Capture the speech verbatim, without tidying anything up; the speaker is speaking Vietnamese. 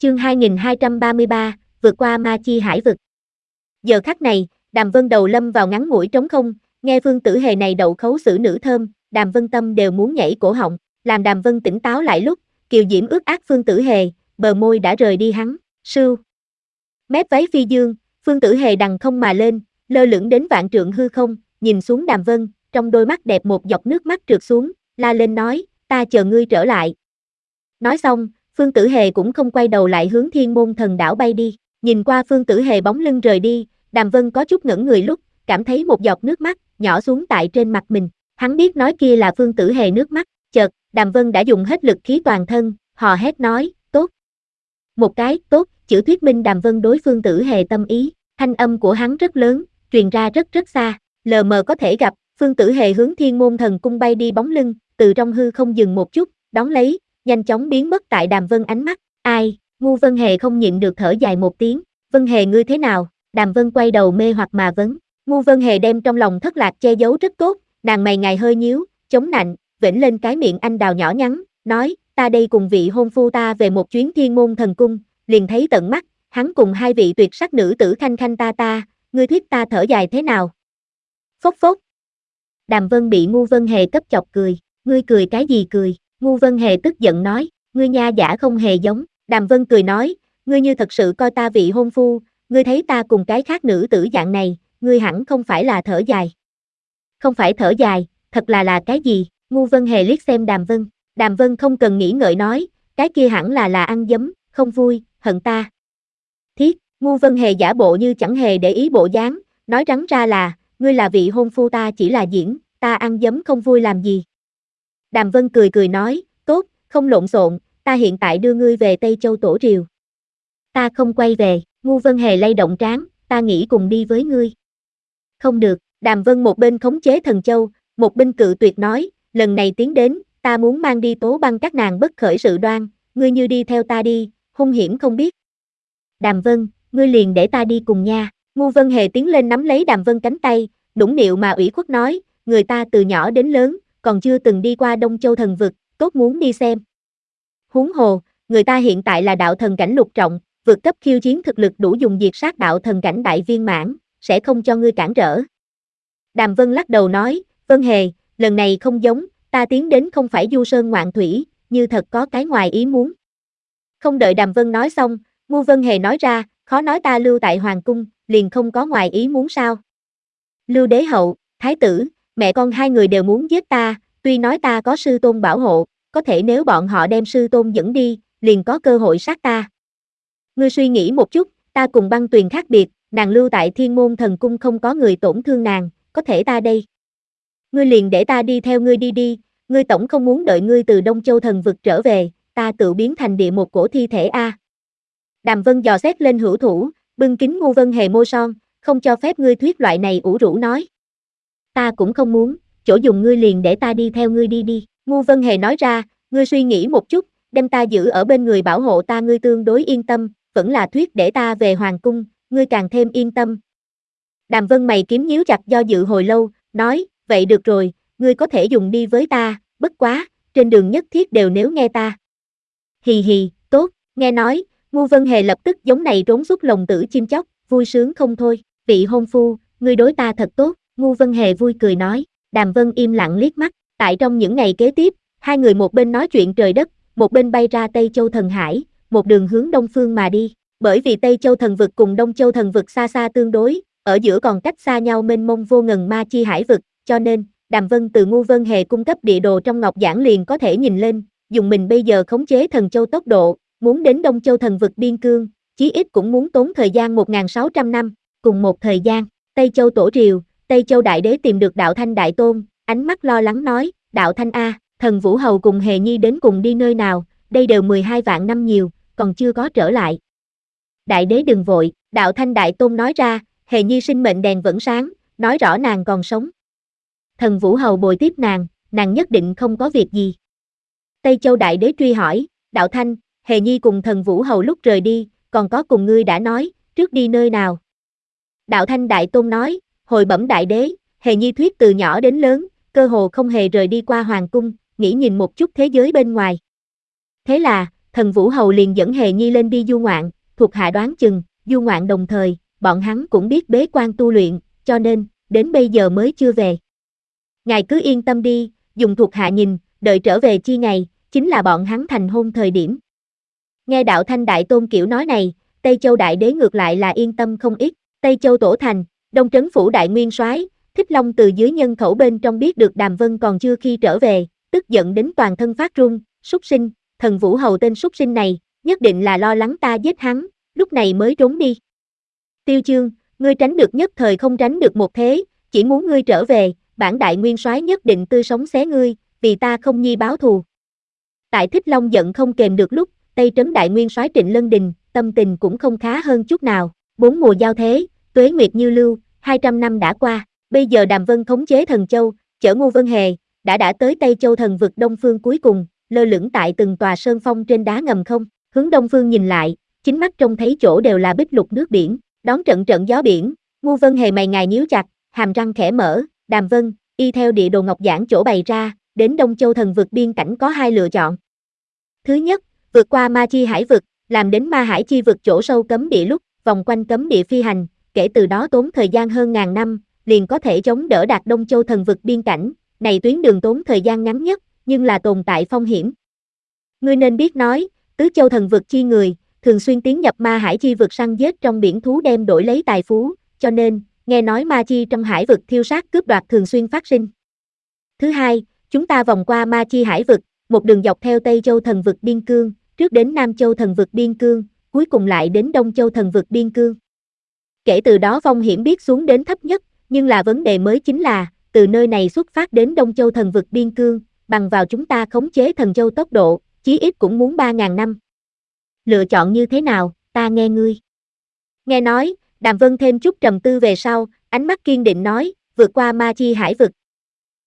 Chương hai nghìn hai trăm ba mươi ba, vượt qua ma chi hải vực. Giờ khắc này, Đàm Vân đầu lâm vào ngắn ngủi trống không, nghe Phương Tử Hề này đậu khấu xử nữ thơm, Đàm Vân tâm đều muốn nhảy cổ họng, làm Đàm Vân tỉnh táo lại lúc, kiều diễm ướt át Phương Tử Hề, bờ môi đã rời đi hắn, sưu. Mép váy phi dương, Phương Tử Hề đằng không mà lên, lơ lửng đến vạn trượng hư không, nhìn xuống Đàm Vân, trong đôi mắt đẹp một giọt nước mắt trượt xuống, la lên nói, ta chờ ngươi trở lại. Nói xong, Phương Tử Hề cũng không quay đầu lại hướng Thiên Môn Thần Đảo bay đi, nhìn qua Phương Tử Hề bóng lưng rời đi, Đàm Vân có chút ngẩn người lúc, cảm thấy một giọt nước mắt nhỏ xuống tại trên mặt mình, hắn biết nói kia là Phương Tử Hề nước mắt, chợt, Đàm Vân đã dùng hết lực khí toàn thân, hò hét nói, tốt. Một cái, tốt, chữ thuyết minh Đàm Vân đối Phương Tử Hề tâm ý, thanh âm của hắn rất lớn, truyền ra rất rất xa, lờ mờ có thể gặp, Phương Tử Hề hướng Thiên Môn Thần Cung bay đi bóng lưng, từ trong hư không dừng một chút, đón lấy, nhanh chóng biến mất tại Đàm Vân ánh mắt, ai, Ngu Vân Hề không nhịn được thở dài một tiếng, Vân Hề ngươi thế nào, Đàm Vân quay đầu mê hoặc mà vấn, Ngu Vân Hề đem trong lòng thất lạc che giấu rất tốt, nàng mày ngài hơi nhíu, chống nạnh, vểnh lên cái miệng anh đào nhỏ nhắn, nói, ta đây cùng vị hôn phu ta về một chuyến Thiên Môn Thần Cung, liền thấy tận mắt, hắn cùng hai vị tuyệt sắc nữ tử khanh khanh ta ta, ngươi thuyết ta thở dài thế nào? Phốc phốc. Đàm Vân bị Ngu Vân Hề cấp chọc cười, ngươi cười cái gì cười? Ngu Vân Hề tức giận nói, ngươi nha giả không hề giống, Đàm Vân cười nói, ngươi như thật sự coi ta vị hôn phu, ngươi thấy ta cùng cái khác nữ tử dạng này, ngươi hẳn không phải là thở dài. Không phải thở dài, thật là là cái gì? Ngu Vân Hề liếc xem Đàm Vân, Đàm Vân không cần nghĩ ngợi nói, cái kia hẳn là là ăn giấm, không vui, hận ta. Thiết, Ngu Vân Hề giả bộ như chẳng hề để ý bộ dáng, nói rắn ra là, ngươi là vị hôn phu ta chỉ là diễn, ta ăn giấm không vui làm gì. Đàm Vân cười cười nói, tốt, không lộn xộn, ta hiện tại đưa ngươi về Tây Châu Tổ Triều. Ta không quay về, Ngu Vân Hề lay động trán, ta nghĩ cùng đi với ngươi. Không được, Đàm Vân một bên khống chế Thần Châu, một bên cự tuyệt nói, lần này tiến đến, ta muốn mang đi tố băng các nàng bất khởi sự đoan, ngươi như đi theo ta đi, hung hiểm không biết. Đàm Vân, ngươi liền để ta đi cùng nha, Ngu Vân Hề tiến lên nắm lấy Đàm Vân cánh tay, nũng nịu mà ủy khuất nói, người ta từ nhỏ đến lớn, còn chưa từng đi qua Đông Châu thần vực, tốt muốn đi xem. Huống hồ, người ta hiện tại là đạo thần cảnh lục trọng, vượt cấp khiêu chiến thực lực đủ dùng diệt sát đạo thần cảnh đại viên mãn, sẽ không cho ngươi cản trở. Đàm Vân lắc đầu nói, Vân Hề, lần này không giống, ta tiến đến không phải du sơn ngoạn thủy, như thật có cái ngoài ý muốn. Không đợi Đàm Vân nói xong, Ngu Vân Hề nói ra, khó nói ta lưu tại Hoàng Cung, liền không có ngoài ý muốn sao. Lưu Đế Hậu, Thái tử, mẹ con hai người đều muốn giết ta, tuy nói ta có sư tôn bảo hộ, có thể nếu bọn họ đem sư tôn dẫn đi, liền có cơ hội sát ta. Ngươi suy nghĩ một chút, ta cùng Băng Tuyền khác biệt, nàng lưu tại Thiên Môn Thần Cung không có người tổn thương nàng, có thể ta đây. Ngươi liền để ta đi theo ngươi đi đi, ngươi tổng không muốn đợi ngươi từ Đông Châu thần vực trở về, ta tự biến thành địa một cổ thi thể a. Đàm Vân dò xét lên hữu thủ, bưng kính Ngu Vân Hề môi son, không cho phép ngươi thuyết loại này ủ rũ nói. Ta cũng không muốn, chỗ dùng ngươi liền để ta đi theo ngươi đi đi. Ngu Vân Hề nói ra, ngươi suy nghĩ một chút, đem ta giữ ở bên người bảo hộ ta ngươi tương đối yên tâm, vẫn là thuyết để ta về Hoàng Cung, ngươi càng thêm yên tâm. Đàm Vân mày kiếm nhíu chặt do dự hồi lâu, nói, vậy được rồi, ngươi có thể dùng đi với ta, bất quá, trên đường nhất thiết đều nếu nghe ta. Hì hì, tốt, nghe nói, Ngu Vân Hề lập tức giống này trốn xuất lồng tử chim chóc, vui sướng không thôi, vị hôn phu, ngươi đối ta thật tốt, Ngu Vân Hề vui cười nói, Đàm Vân im lặng liếc mắt, tại trong những ngày kế tiếp, hai người một bên nói chuyện trời đất, một bên bay ra Tây Châu Thần Hải, một đường hướng đông phương mà đi, bởi vì Tây Châu Thần Vực cùng Đông Châu Thần Vực xa xa tương đối, ở giữa còn cách xa nhau mênh mông vô ngần ma chi hải vực, cho nên, Đàm Vân từ Ngu Vân Hề cung cấp địa đồ trong ngọc giản liền có thể nhìn lên, dùng mình bây giờ khống chế Thần Châu tốc độ, muốn đến Đông Châu Thần Vực biên cương, chí ít cũng muốn tốn thời gian một nghìn sáu trăm năm, cùng một thời gian, Tây Châu Tổ Triều, Tây Châu Đại Đế tìm được Đạo Thanh Đại Tôn, ánh mắt lo lắng nói, Đạo Thanh A, thần Vũ Hầu cùng Hề Nhi đến cùng đi nơi nào, đây đều mười hai vạn năm nhiều, còn chưa có trở lại. Đại Đế đừng vội, Đạo Thanh Đại Tôn nói ra, Hề Nhi sinh mệnh đèn vẫn sáng, nói rõ nàng còn sống. Thần Vũ Hầu bồi tiếp nàng, nàng nhất định không có việc gì. Tây Châu Đại Đế truy hỏi, Đạo Thanh, Hề Nhi cùng thần Vũ Hầu lúc rời đi, còn có cùng ngươi đã nói, trước đi nơi nào? Đạo Thanh Đại Tôn nói, hồi bẩm Đại Đế, Hề Nhi thuyết từ nhỏ đến lớn, cơ hồ không hề rời đi qua Hoàng Cung, nghĩ nhìn một chút thế giới bên ngoài. Thế là, Thần Vũ Hầu liền dẫn Hề Nhi lên đi du ngoạn, thuộc hạ đoán chừng, du ngoạn đồng thời, bọn hắn cũng biết bế quan tu luyện, cho nên, đến bây giờ mới chưa về. Ngài cứ yên tâm đi, dùng thuộc hạ nhìn, đợi trở về chi ngày, chính là bọn hắn thành hôn thời điểm. Nghe đạo thanh đại tôn kiểu nói này, Tây Châu đại đế ngược lại là yên tâm không ít. Tây Châu tổ thành, Đông Trấn phủ đại nguyên soái, Thích Long từ dưới nhân khẩu bên trong biết được Đàm Vân còn chưa khi trở về, tức giận đến toàn thân phát run, súc sinh, Thần Vũ Hầu tên súc sinh này, nhất định là lo lắng ta giết hắn, lúc này mới trốn đi. Tiêu Chương, ngươi tránh được nhất thời không tránh được một thế, chỉ muốn ngươi trở về, bản đại nguyên soái nhất định tươi sống xé ngươi, vì ta không nhi báo thù. Tại Thích Long giận không kềm được lúc, Tây Trấn đại nguyên soái Trịnh Lân Đình, tâm tình cũng không khá hơn chút nào. Bốn mùa giao thế, tuế nguyệt như lưu, hai trăm năm đã qua, bây giờ Đàm Vân khống chế Thần Châu, chở Ngô Vân Hề, đã đã tới Tây Châu thần vực đông phương cuối cùng, lơ lửng tại từng tòa sơn phong trên đá ngầm không, hướng đông phương nhìn lại, chính mắt trông thấy chỗ đều là bích lục nước biển, đón trận trận gió biển. Ngô Vân Hề mày ngài nhíu chặt, hàm răng khẽ mở, Đàm Vân, y theo địa đồ ngọc giảng chỗ bày ra, đến Đông Châu thần vực biên cảnh có hai lựa chọn. Thứ nhất, vượt qua Ma Chi hải vực, làm đến Ma Hải chi vực chỗ sâu cấm địa lúc, vòng quanh cấm địa phi hành, kể từ đó tốn thời gian hơn ngàn năm, liền có thể chống đỡ đạt Đông Châu thần vực biên cảnh, này tuyến đường tốn thời gian ngắn nhất, nhưng là tồn tại phong hiểm. Ngươi nên biết nói, tứ châu thần vực chi người, thường xuyên tiến nhập Ma Hải chi vực săn giết trong biển thú đem đổi lấy tài phú, cho nên, nghe nói Ma Chi trong hải vực thiêu sát cướp đoạt thường xuyên phát sinh. Thứ hai, chúng ta vòng qua Ma Chi hải vực, một đường dọc theo Tây Châu thần vực biên cương, trước đến Nam Châu thần vực biên cương, cuối cùng lại đến Đông Châu thần vực biên cương. Kể từ đó phong hiểm biết xuống đến thấp nhất, nhưng là vấn đề mới chính là, từ nơi này xuất phát đến Đông Châu thần vực biên cương, bằng vào chúng ta khống chế thần châu tốc độ, chí ít cũng muốn ba ngàn năm. Lựa chọn như thế nào, ta nghe ngươi. Nghe nói, Đàm Vân thêm chút trầm tư về sau, ánh mắt kiên định nói, vượt qua Ma Chi hải vực,